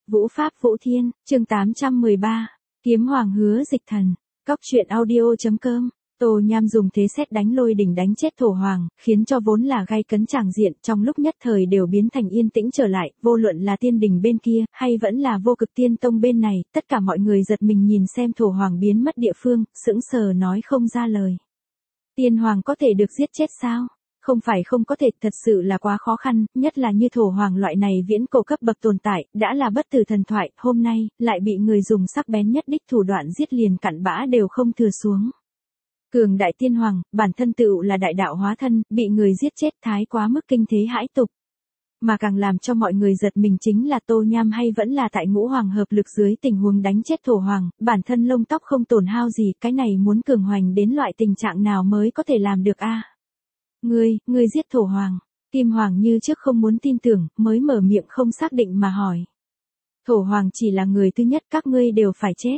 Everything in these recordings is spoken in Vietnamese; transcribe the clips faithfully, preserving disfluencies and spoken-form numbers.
Vũ Pháp Vũ Thiên, chương tám trăm mười ba, Kiếm Hoàng hứa dịch thần, Cóc truyện audio.com. Tô Nham dùng thế sét đánh lôi đỉnh đánh chết Thổ Hoàng, khiến cho vốn là gay cấn tràng diện trong lúc nhất thời đều biến thành yên tĩnh trở lại, vô luận là tiên đình bên kia, hay vẫn là vô cực tiên tông bên này, tất cả mọi người giật mình nhìn xem Thổ Hoàng biến mất địa phương, sững sờ nói không ra lời. Tiên Hoàng có thể được giết chết sao? Không phải không có thể, thật sự là quá khó khăn, nhất là như Thổ Hoàng loại này viễn cổ cấp bậc tồn tại, đã là bất tử thần thoại, hôm nay, lại bị người dùng sắc bén nhất đích thủ đoạn giết liền cặn bã đều không thừa xuống. Cường đại tiên hoàng, bản thân tựu là đại đạo hóa thân, bị người giết chết thái quá mức kinh thế hãi tục. Mà càng làm cho mọi người giật mình chính là Tô Nham hay vẫn là tại ngũ hoàng hợp lực dưới tình huống đánh chết Thổ Hoàng, bản thân lông tóc không tổn hao gì, cái này muốn cường hoành đến loại tình trạng nào mới có thể làm được a? Ngươi, ngươi giết Thổ Hoàng. Kim Hoàng như trước không muốn tin tưởng, mới mở miệng không xác định mà hỏi. Thổ Hoàng chỉ là người thứ nhất, các ngươi đều phải chết.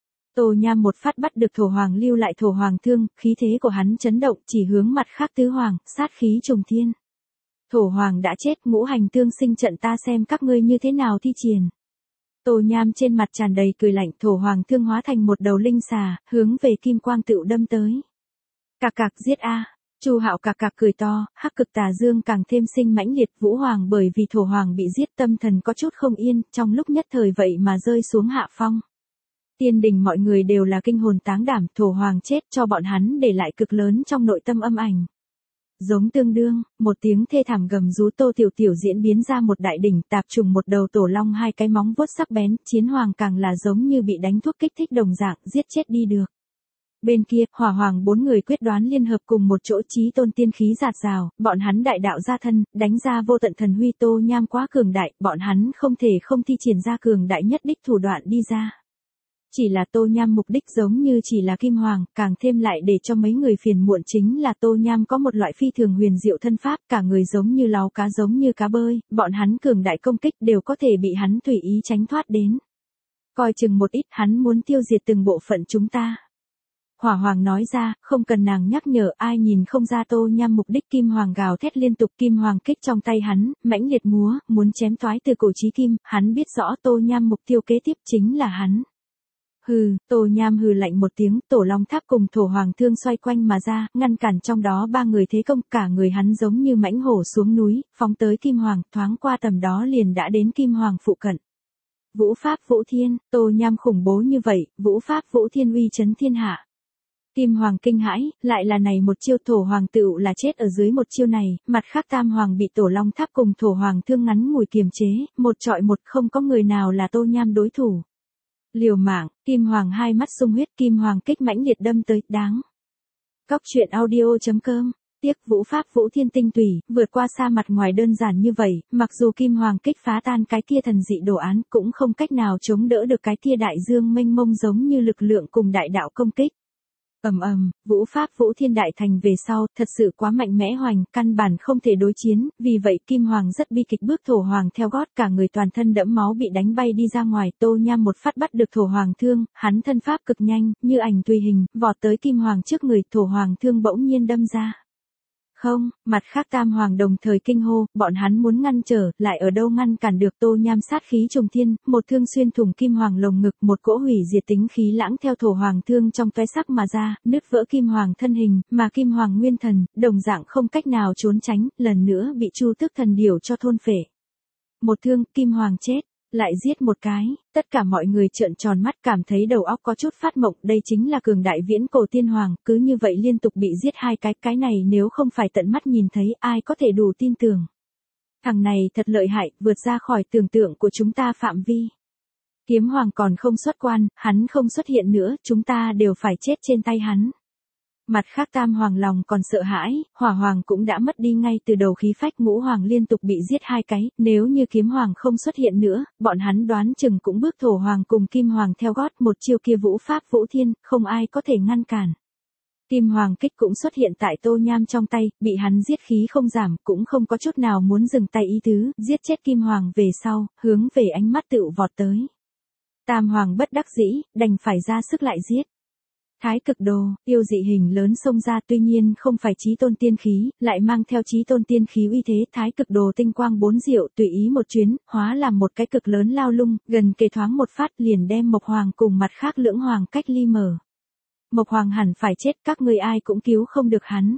Tô Nham một phát bắt được Thổ Hoàng lưu lại Thổ Hoàng thương, khí thế của hắn chấn động, chỉ hướng mặt khác tứ hoàng, sát khí trùng thiên. Thổ Hoàng đã chết, ngũ hành tương sinh trận ta xem các ngươi như thế nào thi triển. Tô Nham trên mặt tràn đầy cười lạnh, Thổ Hoàng thương hóa thành một đầu linh xà, hướng về kim quang tựu đâm tới. Cạc cạc giết a. Chu Hạo cạc cạc cười to, hắc cực tà dương càng thêm sinh mãnh liệt, Vũ Hoàng bởi vì Thổ Hoàng bị giết tâm thần có chút không yên, trong lúc nhất thời vậy mà rơi xuống hạ phong. Tiên đình mọi người đều là kinh hồn táng đảm, Thổ Hoàng chết cho bọn hắn để lại cực lớn trong nội tâm âm ảnh. Giống tương đương, một tiếng thê thảm gầm rú Tô Tiểu Tiểu diễn biến ra một đại đỉnh, tạp trùng một đầu tổ long hai cái móng vuốt sắc bén, Chiến Hoàng càng là giống như bị đánh thuốc kích thích đồng dạng, giết chết đi được. Bên kia, Hỏa Hoàng bốn người quyết đoán liên hợp cùng một chỗ, chí tôn tiên khí giạt rào, bọn hắn đại đạo gia thân, đánh ra vô tận thần huy. Tô Nham quá cường đại, bọn hắn không thể không thi triển ra cường đại nhất đích thủ đoạn đi ra. Chỉ là Tô Nham mục đích giống như chỉ là Kim Hoàng, càng thêm lại để cho mấy người phiền muộn chính là Tô Nham có một loại phi thường huyền diệu thân pháp, cả người giống như láo cá giống như cá bơi, bọn hắn cường đại công kích đều có thể bị hắn tùy ý tránh thoát đến. Coi chừng một ít, hắn muốn tiêu diệt từng bộ phận chúng ta. Hỏa Hoàng nói ra, không cần nàng nhắc nhở, ai nhìn không ra Tô Nham mục đích. Kim Hoàng gào thét liên tục, Kim Hoàng kích trong tay hắn, mãnh liệt múa, muốn chém toái từ cổ chí kim, hắn biết rõ Tô Nham mục tiêu kế tiếp chính là hắn. Hừ, Tô Nham hừ lạnh một tiếng, tổ long tháp cùng Thổ Hoàng thương xoay quanh mà ra, ngăn cản trong đó ba người thế công, cả người hắn giống như mãnh hổ xuống núi, phóng tới Kim Hoàng, thoáng qua tầm đó liền đã đến Kim Hoàng phụ cận. Vũ Pháp Vũ Thiên, Tô Nham khủng bố như vậy, Vũ Pháp Vũ Thiên uy chấn thiên hạ. Kim Hoàng kinh hãi, lại là này một chiêu. Thổ Hoàng tựu là chết ở dưới một chiêu này, mặt khác tam hoàng bị tổ long tháp cùng Thổ Hoàng thương ngắn ngủi kiềm chế, một trọi một, không có người nào là Tô Nham đối thủ. Liều mạng, Kim Hoàng hai mắt sung huyết, Kim Hoàng kích mãnh liệt đâm tới, đáng. Cóc truyện audio.com, tiếc Vũ Pháp Vũ Thiên tinh tùy, vượt qua xa mặt ngoài đơn giản như vậy, mặc dù Kim Hoàng kích phá tan cái kia thần dị đồ án, cũng không cách nào chống đỡ được cái kia đại dương mênh mông giống như lực lượng cùng đại đạo công kích. Ầm ầm, Vũ Pháp Vũ Thiên đại thành về sau, thật sự quá mạnh mẽ hoành, căn bản không thể đối chiến, vì vậy Kim Hoàng rất bi kịch, bước Thổ Hoàng theo gót, cả người toàn thân đẫm máu bị đánh bay đi ra ngoài. Tô Nham một phát bắt được Thổ Hoàng thương, hắn thân pháp cực nhanh, như ảnh tùy hình, vọt tới Kim Hoàng trước người, Thổ Hoàng thương bỗng nhiên đâm ra. Không, mặt khác tam hoàng đồng thời kinh hô, bọn hắn muốn ngăn trở, lại ở đâu ngăn cản được. Tô Nham sát khí trùng thiên, một thương xuyên thủng Kim Hoàng lồng ngực, một cỗ hủy diệt tính khí lãng theo Thổ Hoàng thương trong tóe sắc mà ra, nứt vỡ Kim Hoàng thân hình, mà Kim Hoàng nguyên thần, đồng dạng không cách nào trốn tránh, lần nữa bị Chu Tước thần điểu cho thôn phệ. Một thương, Kim Hoàng chết. Lại giết một cái, tất cả mọi người trợn tròn mắt, cảm thấy đầu óc có chút phát mộng, đây chính là cường đại viễn cổ tiên hoàng, cứ như vậy liên tục bị giết hai cái, cái này nếu không phải tận mắt nhìn thấy, ai có thể đủ tin tưởng. Thằng này thật lợi hại, vượt ra khỏi tưởng tượng của chúng ta phạm vi. Kiếm Hoàng còn không xuất quan, hắn không xuất hiện nữa, chúng ta đều phải chết trên tay hắn. Mặt khác tam hoàng lòng còn sợ hãi, Hỏa Hoàng cũng đã mất đi ngay từ đầu khí phách, ngũ hoàng liên tục bị giết hai cái, nếu như Kiếm Hoàng không xuất hiện nữa, bọn hắn đoán chừng cũng bước Thổ Hoàng cùng Kim Hoàng theo gót, một chiêu kia Vũ Pháp Vũ Thiên, không ai có thể ngăn cản. Kim Hoàng kích cũng xuất hiện tại Tô Nham trong tay, bị hắn giết khí không giảm, cũng không có chút nào muốn dừng tay ý tứ, giết chết Kim Hoàng về sau, hướng về ánh mắt tựu vọt tới. Tam hoàng bất đắc dĩ, đành phải ra sức lại giết. Thái cực đồ, yêu dị hình lớn xông ra, tuy nhiên không phải chí tôn tiên khí, lại mang theo chí tôn tiên khí uy thế. Thái cực đồ tinh quang bốn diệu, tùy ý một chuyến, hóa làm một cái cực lớn lao lung, gần kề thoáng một phát liền đem Mộc Hoàng cùng mặt khác lưỡng hoàng cách ly mở. Mộc Hoàng hẳn phải chết, các ngươi ai cũng cứu không được hắn.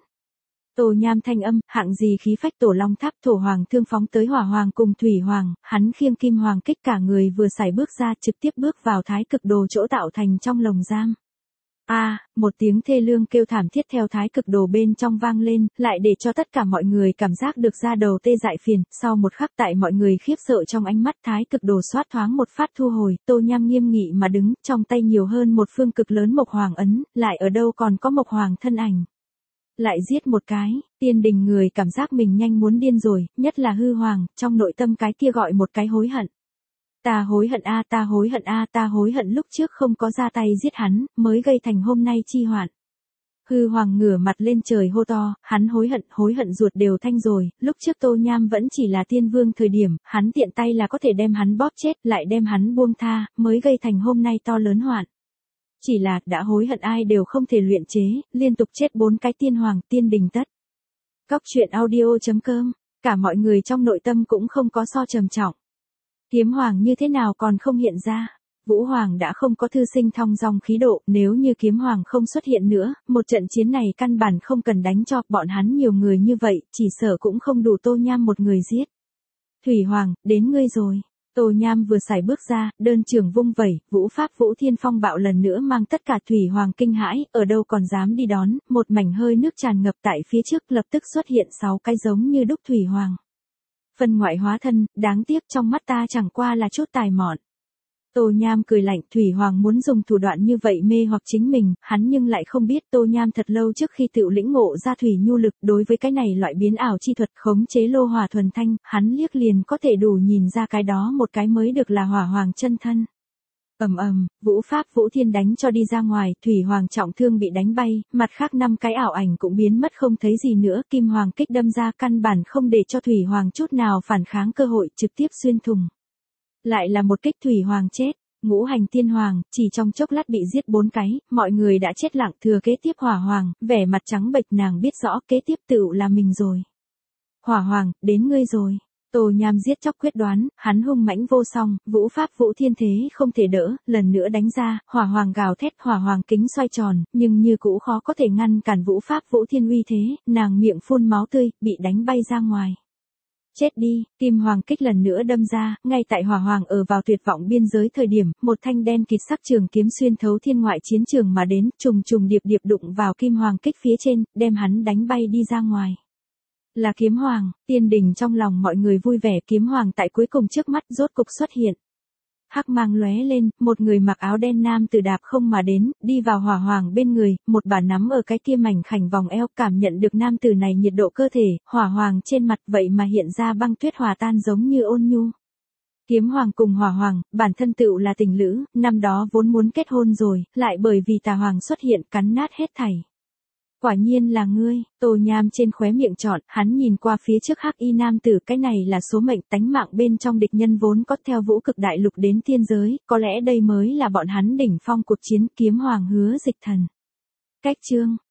Tô Nham thanh âm, hạng gì khí phách tổ long tháp. Thổ Hoàng thương phóng tới Hỏa Hoàng cùng Thủy Hoàng, hắn khiêng Kim Hoàng kích, cả người vừa xài bước ra, trực tiếp bước vào thái cực đồ chỗ tạo thành trong lồng giam. A, à, một tiếng thê lương kêu thảm thiết theo thái cực đồ bên trong vang lên, lại để cho tất cả mọi người cảm giác được da đầu tê dại phiền. Sau một khắc, tại mọi người khiếp sợ trong ánh mắt, thái cực đồ xoát thoáng một phát thu hồi. Tô Nham nghiêm nghị mà đứng, trong tay nhiều hơn một phương cực lớn Mộc Hoàng ấn, lại ở đâu còn có Mộc Hoàng thân ảnh. Lại giết một cái, tiên đình người cảm giác mình nhanh muốn điên rồi, nhất là hư hoàng, trong nội tâm cái kia gọi một cái hối hận. Ta hối hận a, ta hối hận a, ta hối hận lúc trước không có ra tay giết hắn, mới gây thành hôm nay chi hoạn. Hư hoàng ngửa mặt lên trời hô to, hắn hối hận, hối hận ruột đều thanh rồi, lúc trước Tô Nham vẫn chỉ là tiên vương thời điểm, hắn tiện tay là có thể đem hắn bóp chết, lại đem hắn buông tha, mới gây thành hôm nay to lớn hoạn. Chỉ là, đã hối hận ai đều không thể luyện chế, liên tục chết bốn cái tiên hoàng, tiên đình tất. Cóc truyện audio chấm com, cả mọi người trong nội tâm cũng không có so trầm trọng. Kiếm hoàng như thế nào còn không hiện ra? Vũ Hoàng đã không có thư sinh thong dong khí độ, nếu như kiếm hoàng không xuất hiện nữa, một trận chiến này căn bản không cần đánh cho, bọn hắn nhiều người như vậy, chỉ sợ cũng không đủ Tô Nham một người giết. Thủy Hoàng, đến ngươi rồi. Tô Nham vừa xài bước ra, đơn trường vung vẩy, vũ pháp vũ thiên phong bạo lần nữa mang tất cả Thủy Hoàng kinh hãi, ở đâu còn dám đi đón, một mảnh hơi nước tràn ngập tại phía trước, lập tức xuất hiện sáu cái giống như đúc Thủy Hoàng. Phân ngoại hóa thân, đáng tiếc trong mắt ta chẳng qua là chút tài mọn. Tô Nham cười lạnh, Thủy Hoàng muốn dùng thủ đoạn như vậy mê hoặc chính mình, hắn nhưng lại không biết Tô Nham thật lâu trước khi tự lĩnh ngộ ra thủy nhu lực, đối với cái này loại biến ảo chi thuật khống chế lô hỏa thuần thanh, hắn liếc liền có thể đủ nhìn ra cái đó một cái mới được là Hỏa Hoàng chân thân. Ầm ầm, vũ pháp vũ thiên đánh cho đi ra ngoài, Thủy Hoàng trọng thương bị đánh bay, mặt khác năm cái ảo ảnh cũng biến mất không thấy gì nữa, Kim Hoàng kích đâm ra căn bản không để cho Thủy Hoàng chút nào phản kháng cơ hội, trực tiếp xuyên thủng. Lại là một kích, Thủy Hoàng chết. Ngũ hành tiên hoàng, chỉ trong chốc lát bị giết bốn cái, mọi người đã chết lặng, thừa kế tiếp Hỏa Hoàng, vẻ mặt trắng bệch, nàng biết rõ kế tiếp tựu là mình rồi. Hỏa Hoàng, đến ngươi rồi. Tô Nham giết chóc quyết đoán, hắn hung mãnh vô song, vũ pháp vũ thiên thế không thể đỡ, lần nữa đánh ra, Hỏa Hoàng gào thét, Hỏa Hoàng kính xoay tròn, nhưng như cũ khó có thể ngăn cản vũ pháp vũ thiên uy thế, nàng miệng phun máu tươi, bị đánh bay ra ngoài. Chết đi, Kim Hoàng kích lần nữa đâm ra, ngay tại Hỏa Hoàng ở vào tuyệt vọng biên giới thời điểm, một thanh đen kịt sắc trường kiếm xuyên thấu thiên ngoại chiến trường mà đến, trùng trùng điệp điệp đụng vào Kim Hoàng kích phía trên, đem hắn đánh bay đi ra ngoài. Là Kiếm Hoàng, tiên đình trong lòng mọi người vui vẻ, Kiếm Hoàng tại cuối cùng trước mắt rốt cục xuất hiện. Hắc mang lóe lên, một người mặc áo đen nam tử đạp không mà đến, đi vào Hỏa Hoàng bên người, một bà nắm ở cái kia mảnh khảnh vòng eo, cảm nhận được nam tử này nhiệt độ cơ thể, Hỏa Hoàng trên mặt vậy mà hiện ra băng tuyết hòa tan giống như ôn nhu. Kiếm Hoàng cùng Hỏa Hoàng, bản thân tựu là tình lữ, năm đó vốn muốn kết hôn rồi, lại bởi vì Tà Hoàng xuất hiện cắn nát hết thảy. Quả nhiên là ngươi, Tô Nham trên khóe miệng trọn, hắn nhìn qua phía trước hắc y nam tử, cái này là số mệnh, tánh mạng bên trong địch nhân vốn có theo vũ cực đại lục đến tiên giới, có lẽ đây mới là bọn hắn đỉnh phong cuộc chiến, Kiếm Hoàng hứa dịch thần. Cách chương